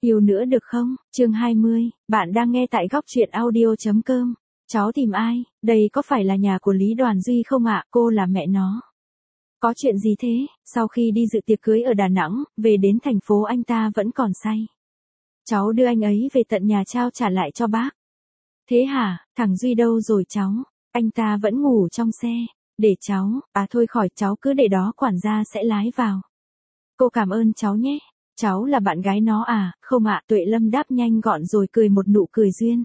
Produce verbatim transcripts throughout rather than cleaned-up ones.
Yêu nữa được không? Chương hai mươi, bạn đang nghe tại góc truyện audio chấm com. Cháu tìm ai? Đây có phải là nhà của Lý Đoàn Duy không ạ? Cô là mẹ nó. Có chuyện gì thế? Sau khi đi dự tiệc cưới ở Đà Nẵng, về đến thành phố anh ta vẫn còn say. Cháu đưa anh ấy về tận nhà trao trả lại cho bác. Thế hả? Thằng Duy đâu rồi cháu? Anh ta vẫn ngủ trong xe. Để cháu, à thôi khỏi cháu cứ để đó quản gia sẽ lái vào. Cô cảm ơn cháu nhé. Cháu là bạn gái nó à? Không ạ, Tuệ Lâm đáp nhanh gọn rồi cười một nụ cười duyên.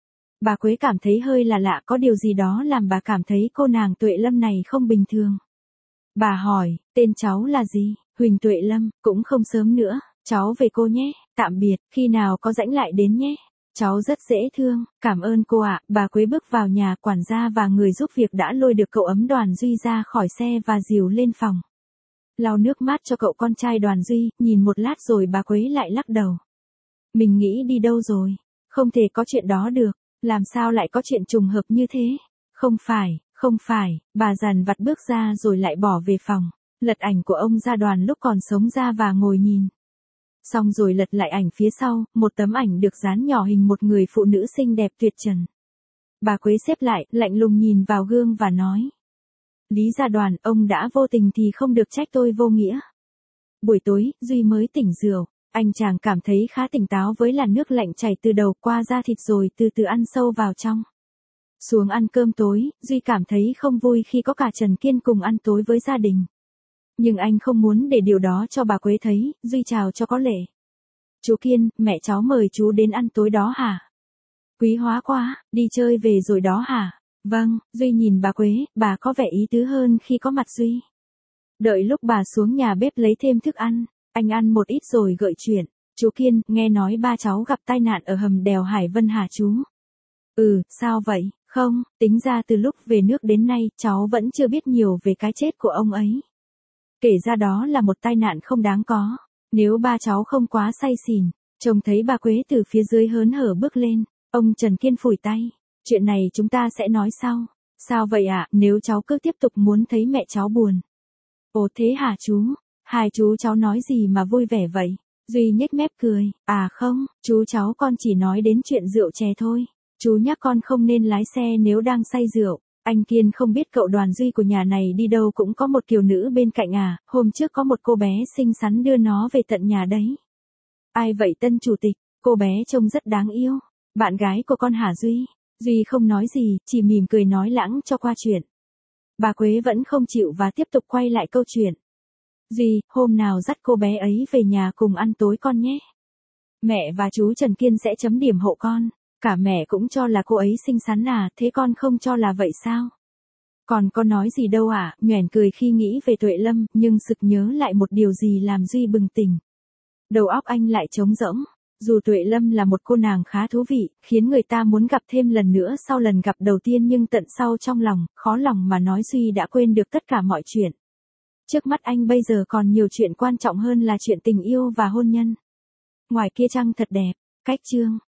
Bà Quế cảm thấy hơi là lạ, có điều gì đó làm bà cảm thấy cô nàng Tuệ Lâm này không bình thường. Bà hỏi, tên cháu là gì? Huỳnh Tuệ Lâm, cũng không sớm nữa, cháu về cô nhé, tạm biệt, khi nào có rảnh lại đến nhé. Cháu rất dễ thương, cảm ơn cô ạ. Bà Quế bước vào nhà, quản gia và người giúp việc đã lôi được cậu ấm Đoàn Duy ra khỏi xe và dìu lên phòng. Lau nước mắt cho cậu con trai Đoàn Duy, nhìn một lát rồi bà Quế lại lắc đầu. Mình nghĩ đi đâu rồi? Không thể có chuyện đó được, làm sao lại có chuyện trùng hợp như thế? Không phải, không phải, bà dằn vặt bước ra rồi lại bỏ về phòng, lật ảnh của ông ra Đoàn lúc còn sống ra và ngồi nhìn. Xong rồi lật lại ảnh phía sau, một tấm ảnh được dán nhỏ hình một người phụ nữ xinh đẹp tuyệt trần. Bà Quế xếp lại, lạnh lùng nhìn vào gương và nói. Lý Gia Đoàn, ông đã vô tình thì không được trách tôi vô nghĩa. Buổi tối, Duy mới tỉnh rượu, anh chàng cảm thấy khá tỉnh táo với làn nước lạnh chảy từ đầu qua da thịt rồi từ từ ăn sâu vào trong. Xuống ăn cơm tối, Duy cảm thấy không vui khi có cả Trần Kiên cùng ăn tối với gia đình. Nhưng anh không muốn để điều đó cho bà Quế thấy, Duy chào cho có lễ. Chú Kiên, mẹ cháu mời chú đến ăn tối đó hả? Quý hóa quá, đi chơi về rồi đó hả? Vâng, Duy nhìn bà Quế, bà có vẻ ý tứ hơn khi có mặt Duy. Đợi lúc bà xuống nhà bếp lấy thêm thức ăn, anh ăn một ít rồi gợi chuyện. Chú Kiên, nghe nói ba cháu gặp tai nạn ở hầm đèo Hải Vân hả chú? Ừ, sao vậy? Không, tính ra từ lúc về nước đến nay cháu vẫn chưa biết nhiều về cái chết của ông ấy. Kể ra đó là một tai nạn không đáng có, nếu ba cháu không quá say xỉn. Trông thấy bà Quế từ phía dưới hớn hở bước lên, ông Trần Kiên phủi tay. Chuyện này chúng ta sẽ nói sau. Sao vậy ạ, à? Nếu cháu cứ tiếp tục muốn thấy mẹ cháu buồn. Ồ thế hả chú? Hai chú cháu nói gì mà vui vẻ vậy? Duy nhếch mép cười. À không, chú cháu con chỉ nói đến chuyện rượu chè thôi. Chú nhắc con không nên lái xe nếu đang say rượu. Anh Kiên không biết cậu Đoàn Duy của nhà này đi đâu cũng có một kiều nữ bên cạnh à, hôm trước có một cô bé xinh xắn đưa nó về tận nhà đấy. Ai vậy tân chủ tịch? Cô bé trông rất đáng yêu. Bạn gái của con hả Duy? Duy không nói gì, chỉ mỉm cười nói lãng cho qua chuyện. Bà Quế vẫn không chịu và tiếp tục quay lại câu chuyện. Duy, hôm nào dắt cô bé ấy về nhà cùng ăn tối con nhé. Mẹ và chú Trần Kiên sẽ chấm điểm hộ con. Cả mẹ cũng cho là cô ấy xinh xắn à, thế con không cho là vậy sao? Còn có nói gì đâu à, nhoẻn cười khi nghĩ về Tuệ Lâm, nhưng sực nhớ lại một điều gì làm Duy bừng tỉnh. Đầu óc anh lại trống rỗng. Dù Tuệ Lâm là một cô nàng khá thú vị, khiến người ta muốn gặp thêm lần nữa sau lần gặp đầu tiên, nhưng tận sau trong lòng, khó lòng mà nói Duy đã quên được tất cả mọi chuyện. Trước mắt anh bây giờ còn nhiều chuyện quan trọng hơn là chuyện tình yêu và hôn nhân. Ngoài kia trăng thật đẹp, cách chương.